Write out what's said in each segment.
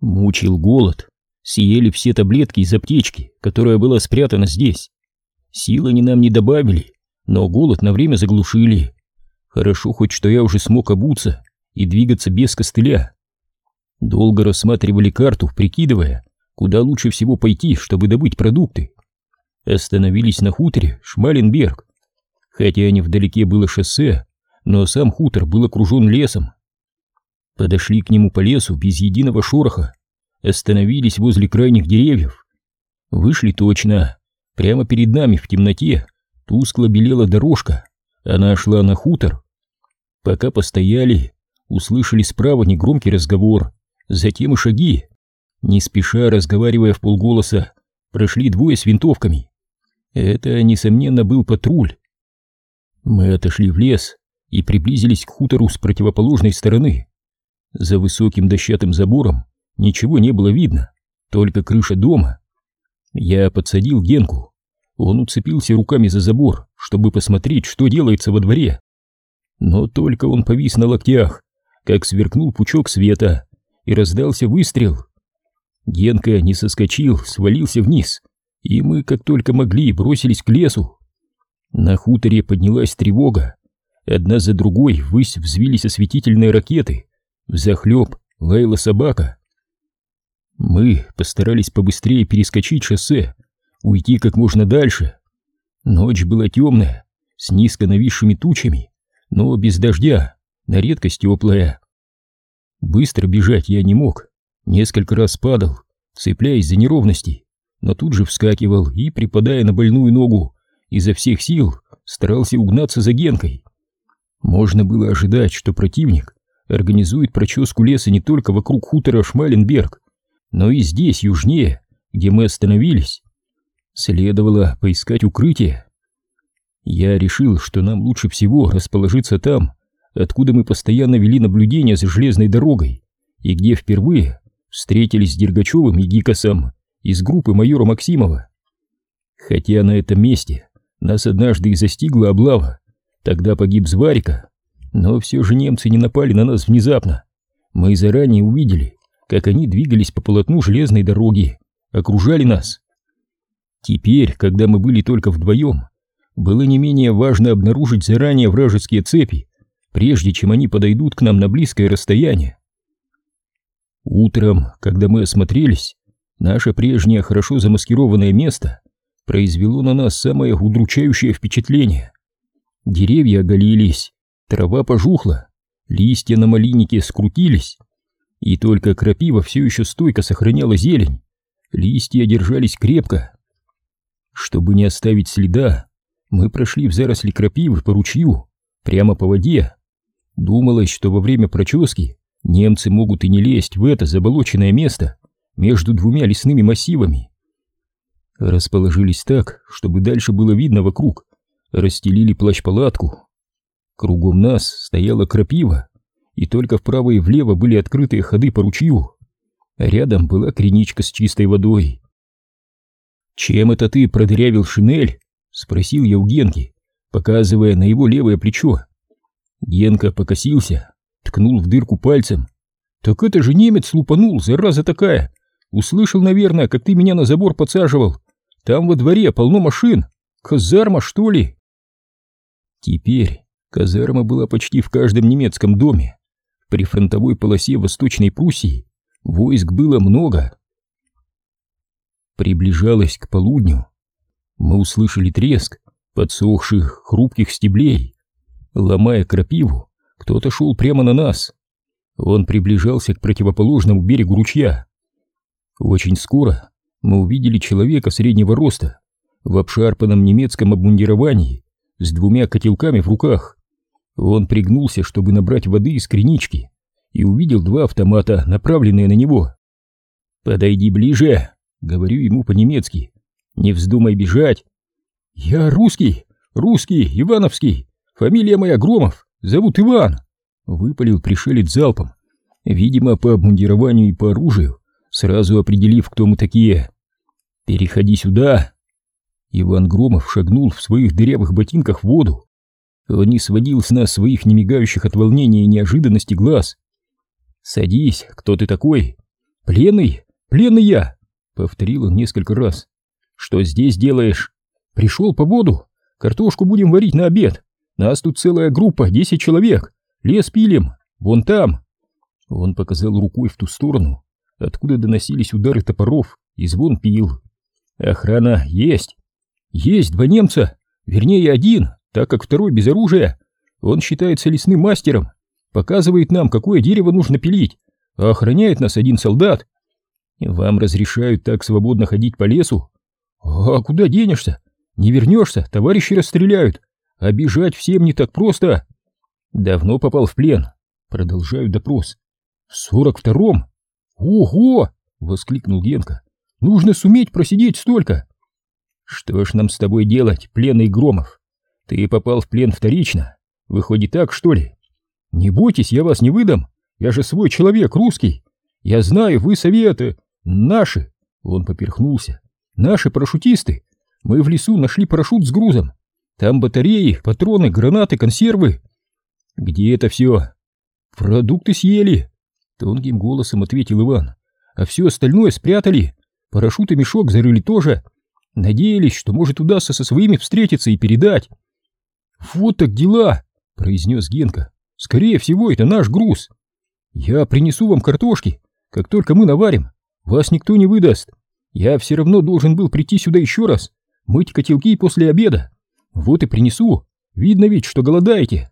Мучил голод. Съели все таблетки из аптечки, которая была спрятана здесь. Сил они нам не добавили, но голод на время заглушили. Хорошо хоть, что я уже смог обуться и двигаться без костыля. Долго рассматривали карту, прикидывая, куда лучше всего пойти, чтобы добыть продукты. Остановились на хуторе Шмаленберг. Хотя невдалеке было шоссе, но сам хутор был окружен лесом. Подошли к нему по лесу без единого шороха. Остановились возле крайних деревьев. Вышли точно. Прямо перед нами в темноте тускло белела дорожка. Она шла на хутор. Пока постояли, услышали справа негромкий разговор, затем и шаги. Не спеша, разговаривая вполголоса, прошли двое с винтовками. Это, несомненно, был патруль. Мы отошли в лес и приблизились к хутору с противоположной стороны. За высоким дощатым забором ничего не было видно, только крыша дома. Я подсадил Генку. Он уцепился руками за забор, чтобы посмотреть, что делается во дворе. Но только он повис на локтях, как сверкнул пучок света, и раздался выстрел. Генка не соскочил, свалился вниз, и мы, как только могли, бросились к лесу. На хуторе поднялась тревога. Одна за другой ввысь взвились осветительные ракеты. Взахлеб лаяла собака. Мы постарались побыстрее перескочить шоссе, уйти как можно дальше. Ночь была темная, с низко нависшими тучами, но без дождя, на редкость теплая. Быстро бежать я не мог, несколько раз падал, цепляясь за неровности, но тут же вскакивал и, припадая на больную ногу, изо всех сил старался угнаться за Генкой. Можно было ожидать, что противник организует проческу леса не только вокруг хутора Шмаленберг, но и здесь, южнее, где мы остановились. Следовало поискать укрытие. Я решил, что нам лучше всего расположиться там, откуда мы постоянно вели наблюдение за железной дорогой, и где впервые встретились с Дергачевым и Гикосом из группы майора Максимова. Хотя на этом месте нас однажды и застигла облава, тогда погиб Зварика, но все же немцы не напали на нас внезапно. Мы заранее увидели, как они двигались по полотну железной дороги, окружали нас. Теперь, когда мы были только вдвоем, было не менее важно обнаружить заранее вражеские цепи, прежде чем они подойдут к нам на близкое расстояние. Утром, когда мы осмотрелись, наше прежнее хорошо замаскированное место произвело на нас самое удручающее впечатление. Деревья оголились, трава пожухла, листья на малиннике скрутились, и только крапива все еще стойко сохраняла зелень, листья держались крепко. Чтобы не оставить следа, мы прошли в заросли крапивы по ручью, прямо по воде. Думалось, что во время прочески немцы могут и не лезть в это заболоченное место между двумя лесными массивами. Расположились так, чтобы дальше было видно вокруг, расстелили плащ-палатку. Кругом нас стояла крапива, и только вправо и влево были открытые ходы по ручью, а рядом была криничка с чистой водой. «Чем это ты продырявил шинель?» — спросил я у Генки, показывая на его левое плечо. Генка покосился, ткнул в дырку пальцем. «Так это же немец лупанул, зараза такая! Услышал, наверное, как ты меня на забор подсаживал. Там во дворе полно машин. Казарма, что ли?» Теперь казарма была почти в каждом немецком доме. В прифронтовой полосе Восточной Пруссии войск было много. Приближалось к полудню. Мы услышали треск подсохших, хрупких стеблей. Ломая крапиву, кто-то шел прямо на нас. Он приближался к противоположному берегу ручья. Очень скоро мы увидели человека среднего роста, в обшарпанном немецком обмундировании, с двумя котелками в руках. Он пригнулся, чтобы набрать воды из кринички, и увидел два автомата, направленные на него. «Подойди ближе», — говорю ему по-немецки. «Не вздумай бежать». «Я русский, Ивановский, фамилия моя Громов, зовут Иван», — выпалил пришелец залпом, видимо, по обмундированию и по оружию, сразу определив, кто мы такие. «Переходи сюда». Иван Громов шагнул в своих дырявых ботинках в воду. Он не сводил с нас своих немигающих от волнения и неожиданности глаз. «Садись, кто ты такой?» Пленный, пленный я, повторил он несколько раз. Что здесь делаешь? Пришел по воду, картошку будем варить на обед. Нас тут целая группа, 10 человек. Лес пилим, вон там. Он показал рукой в ту сторону, откуда доносились удары топоров и звон пил. Охрана есть. Есть 2 немца, вернее 1, так как 2 без оружия. Он считается лесным мастером, показывает нам, какое дерево нужно пилить, а охраняет нас 1 солдат. Вам разрешают так свободно ходить по лесу? А куда денешься? Не вернешься, товарищи расстреляют. А бежать всем не так просто. Давно попал в плен. Продолжаю допрос. В 42-м? Ого! Воскликнул Генка. Нужно суметь просидеть столько. Что ж нам с тобой делать, пленный Громов? Ты попал в плен вторично. Выходит так, что ли? Не бойтесь, я вас не выдам. Я же свой человек, русский. Я знаю, вы советы. Наши. Он поперхнулся. Наши парашютисты. Мы в лесу нашли парашют с грузом. Там батареи, патроны, гранаты, консервы. Где это все? Продукты съели. Тонким голосом ответил Иван. А все остальное спрятали. Парашют и мешок зарыли тоже. Надеялись, что может удастся со своими встретиться и передать. Вот так дела, произнес Генка. Скорее всего, это наш груз. Я принесу вам картошки, как только мы наварим. Вас никто не выдаст. Я все равно должен был прийти сюда еще раз, мыть котелки после обеда. Вот и принесу. Видно ведь, что голодаете.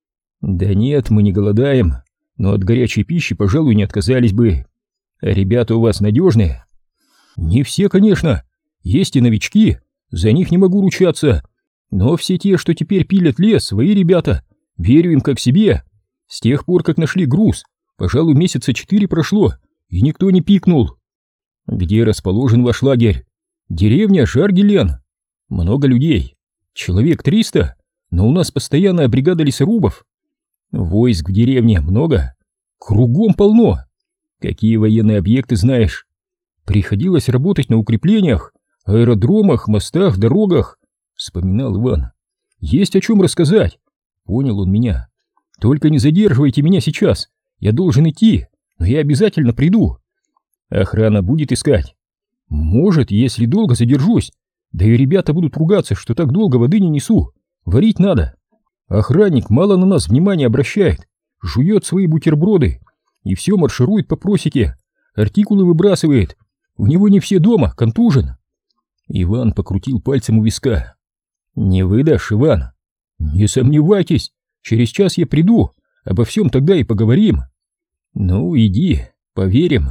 Да нет, мы не голодаем, но от горячей пищи, пожалуй, не отказались бы. Ребята у вас надежные? Не все, конечно. Есть и новички, за них не могу ручаться. Но все те, что теперь пилят лес, свои ребята. Верю им как себе. С тех пор, как нашли груз, пожалуй, месяца 4 прошло, и никто не пикнул. Где расположен ваш лагерь? Деревня Жаргелен. Много людей. Человек 300, но у нас постоянная бригада лесорубов. Войск в деревне много. Кругом полно. Какие военные объекты знаешь? Приходилось работать на укреплениях, аэродромах, мостах, дорогах, вспоминал Иван. Есть о чем рассказать. Понял он меня. Только не задерживайте меня сейчас. Я должен идти, но я обязательно приду. Охрана будет искать? Может, если долго задержусь. Да и ребята будут ругаться, что так долго воды не несу. Варить надо. Охранник мало на нас внимания обращает. Жует свои бутерброды и все марширует по просеке. Артикулы выбрасывает. У него не все дома, контужен. Иван покрутил пальцем у виска. Не выдашь, Иван? Не сомневайтесь, через час я приду, обо всем тогда и поговорим. Ну, иди, поверим.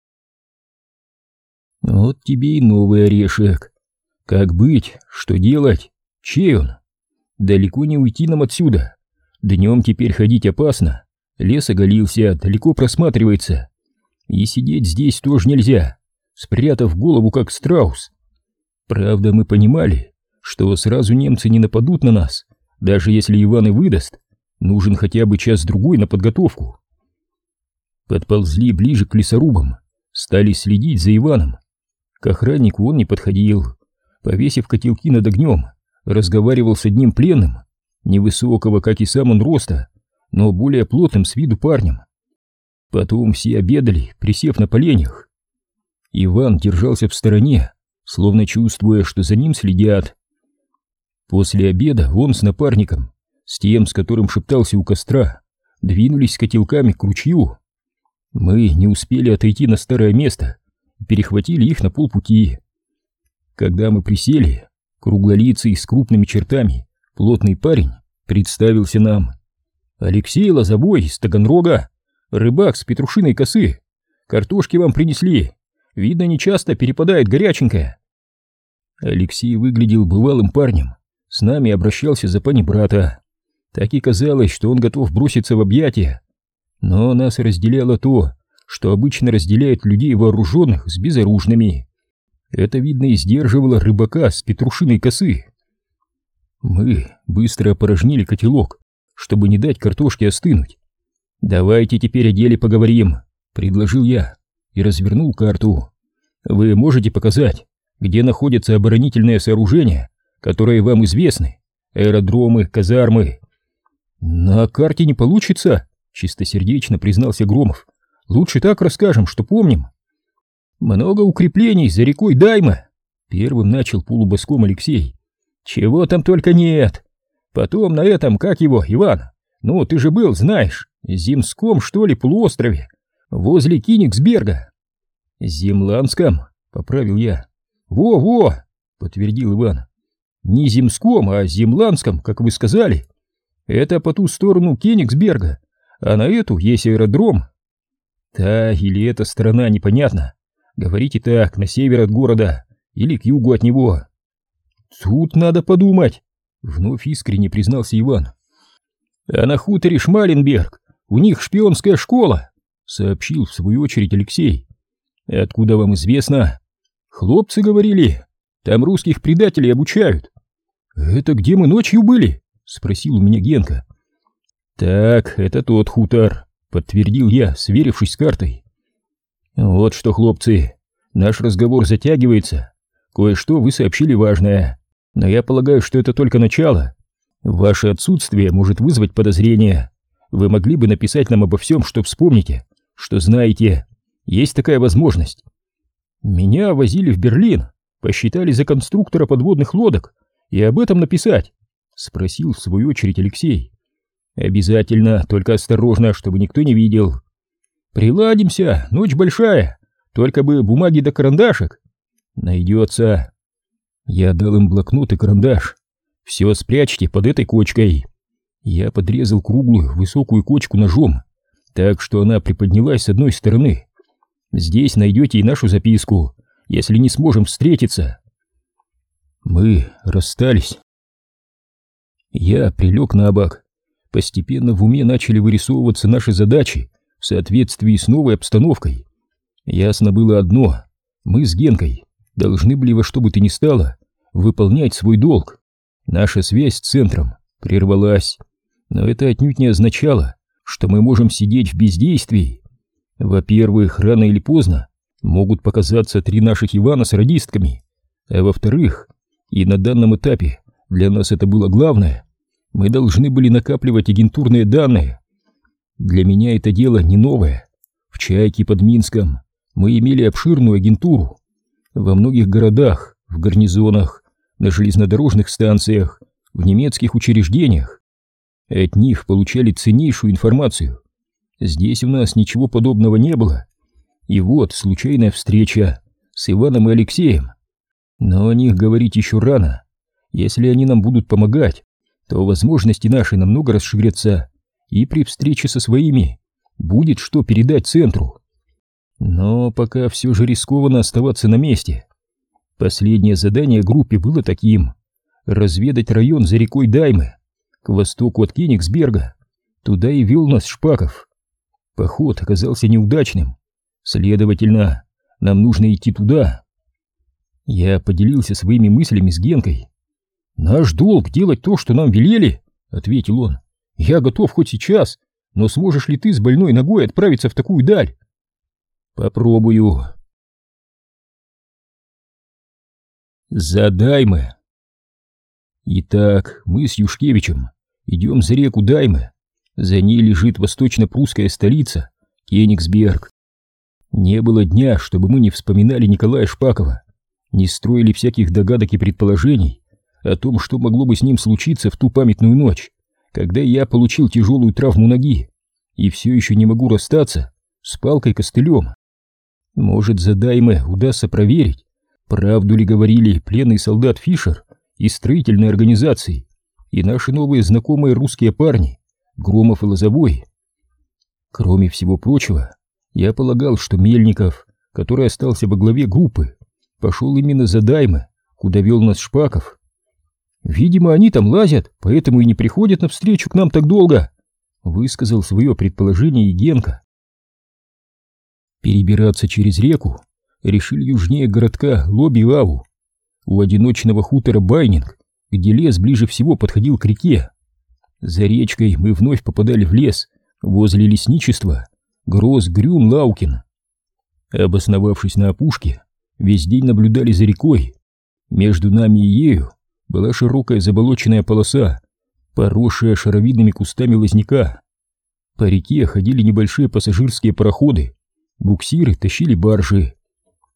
Вот тебе и новый орешек. Как быть, что делать, чей он? Далеко не уйти нам отсюда. Днем теперь ходить опасно, лес оголился, далеко просматривается. И сидеть здесь тоже нельзя, спрятав голову как страус. Правда, мы понимали, что сразу немцы не нападут на нас, даже если Иван и выдаст. Нужен хотя бы час-другой на подготовку. Подползли ближе к лесорубам, стали следить за Иваном. К охраннику он не подходил, повесив котелки над огнем, разговаривал с одним пленным, невысокого, как и сам он, роста, но более плотным с виду парнем. Потом все обедали, присев на поленьях. Иван держался в стороне, словно чувствуя, что за ним следят. После обеда он с напарником, с тем, с которым шептался у костра, двинулись с котелками к ручью. Мы не успели отойти на старое место, перехватили их на полпути. Когда мы присели, круглолицый с крупными чертами, плотный парень представился нам. Алексей Лозовой из Таганрога, рыбак с Петрушиной косы. Картошки вам принесли, видно, нечасто перепадает горяченькое. Алексей выглядел бывалым парнем, с нами обращался за панибрата. Так и казалось, что он готов броситься в объятия. Но нас разделяло то, что обычно разделяет людей вооруженных с безоружными. Это, видно, и сдерживало рыбака с Петрушиной косы. Мы быстро опорожнили котелок, чтобы не дать картошке остынуть. «Давайте теперь о деле поговорим», — предложил я и развернул карту. «Вы можете показать, где находятся оборонительные сооружения, которые вам известны? Аэродромы, казармы?» «На карте не получится», — чистосердечно признался Громов. «Лучше так расскажем, что помним». Много укреплений за рекой Дайма. Первым начал полубоском Алексей. Чего там только нет. Потом на этом, как его, Иван? Ну, ты же был, знаешь, Земском, что ли, полуострове, возле Кенигсберга. Земландском, поправил я. Во-во, подтвердил Иван. Не Земском, а Земландском, как вы сказали. Это по ту сторону Кенигсберга, а на эту есть аэродром. Та или эта сторона, непонятно. Говорите так, на север от города или к югу от него. Тут надо подумать, вновь искренне признался Иван. А на хуторе Шмаленберг у них шпионская школа, сообщил в свою очередь Алексей. Откуда вам известно? Хлопцы говорили, там русских предателей обучают. Это где мы ночью были? Спросил у меня Генка. Так, это тот хутор, подтвердил я, сверившись с картой. Вот что, хлопцы, наш разговор затягивается. Кое-что вы сообщили важное, но я полагаю, что это только начало. Ваше отсутствие может вызвать подозрения. Вы могли бы написать нам обо всем, что вспомните, что знаете. Есть такая возможность. Меня возили в Берлин, посчитали за конструктора подводных лодок, и об этом написать? Спросил в свою очередь Алексей. Обязательно, только осторожно, чтобы никто не видел. Приладимся, ночь большая, только бы бумаги да карандашек. Найдется. Я дал им блокнот и карандаш. Все спрячьте под этой кочкой. Я подрезал круглую высокую кочку ножом, так что она приподнялась с одной стороны. Здесь найдете и нашу записку, если не сможем встретиться. Мы расстались. Я прилег на бок. Постепенно в уме начали вырисовываться наши задачи в соответствии с новой обстановкой. Ясно было одно: мы с Генкой должны были во что бы то ни стало выполнять свой долг. Наша связь с центром прервалась, но это отнюдь не означало, что мы можем сидеть в бездействии. Во-первых, рано или поздно могут показаться 3 наших Ивана с радистками, а во-вторых, и на данном этапе для нас это было главное, мы должны были накапливать агентурные данные. Для меня это дело не новое. В Чайке под Минском мы имели обширную агентуру. Во многих городах, в гарнизонах, на железнодорожных станциях, в немецких учреждениях. От них получали ценнейшую информацию. Здесь у нас ничего подобного не было. И вот случайная встреча с Иваном и Алексеем. Но о них говорить еще рано. Если они нам будут помогать, то возможности наши намного расширятся, и при встрече со своими будет что передать центру. Но пока все же рискованно оставаться на месте. Последнее задание группе было таким: разведать район за рекой Даймы, к востоку от Кенигсберга. Туда и вел нас Шпаков. Поход оказался неудачным, следовательно, нам нужно идти туда. Я поделился своими мыслями с Генкой. «Наш долг делать то, что нам велели», — ответил он. «Я готов хоть сейчас, но сможешь ли ты с больной ногой отправиться в такую даль?» «Попробую». За Даймы. Итак, мы с Юшкевичем идем за реку Даймы. За ней лежит восточно-прусская столица Кенигсберг. Не было дня, чтобы мы не вспоминали Николая Шпакова, не строили всяких догадок и предположений о том, что могло бы с ним случиться в ту памятную ночь, когда я получил тяжелую травму ноги и все еще не могу расстаться с палкой-костылем. Может, за Даймы удастся проверить, правду ли говорили пленный солдат Фишер из строительной организации и наши новые знакомые русские парни Громов и Лозовой. Кроме всего прочего, я полагал, что Мельников, который остался во главе группы, пошел именно за Даймы, куда вел нас Шпаков. «Видимо, они там лазят, поэтому и не приходят навстречу к нам так долго», — высказал свое предположение и Генка. Перебираться через реку решили южнее городка Лоби-Аву, у одиночного хутора Байнинг, где лес ближе всего подходил к реке. За речкой мы вновь попадали в лес возле лесничества Гросс-Грюн-Лаукин. Обосновавшись на опушке, весь день наблюдали за рекой. Между нами и ею была широкая заболоченная полоса, поросшая шаровидными кустами лозняка. По реке ходили небольшие пассажирские пароходы, буксиры тащили баржи.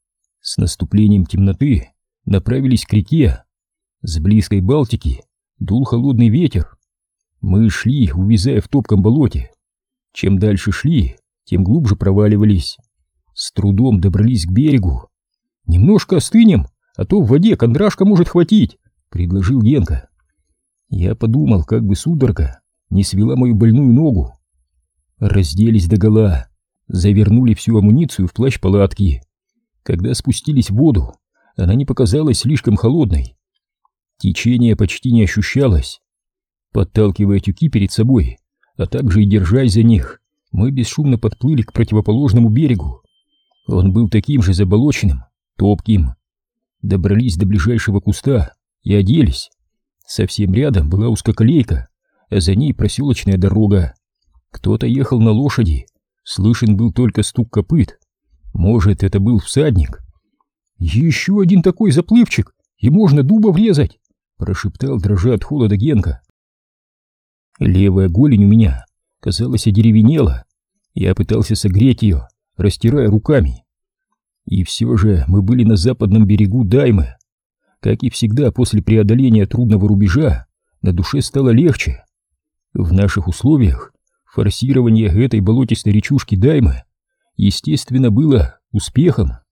С наступлением темноты направились к реке. С близкой Балтики дул холодный ветер. Мы шли, увязая в топком болоте. Чем дальше шли, тем глубже проваливались. С трудом добрались к берегу. «Немножко остынем, а то в воде кондрашка может хватить», — предложил Генка. Я подумал, как бы судорога не свела мою больную ногу. Разделись догола, завернули всю амуницию в плащ палатки. Когда спустились в воду, она не показалась слишком холодной. Течение почти не ощущалось. Подталкивая тюки перед собой, а также и держась за них, мы бесшумно подплыли к противоположному берегу. Он был таким же заболоченным, топким. Добрались до ближайшего куста и оделись. Совсем рядом была узкоколейка, а за ней проселочная дорога. Кто-то ехал на лошади, слышен был только стук копыт. Может, это был всадник. «Еще один такой заплывчик, и можно дуба врезать!» — прошептал, дрожа от холода, Генка. Левая голень у меня, казалось, одеревенела. Я пытался согреть ее, растирая руками. И все же мы были на западном берегу Даймы. Как и всегда, после преодоления трудного рубежа на душе стало легче. В наших условиях форсирование этой болотистой речушки Даймы, естественно, было успехом.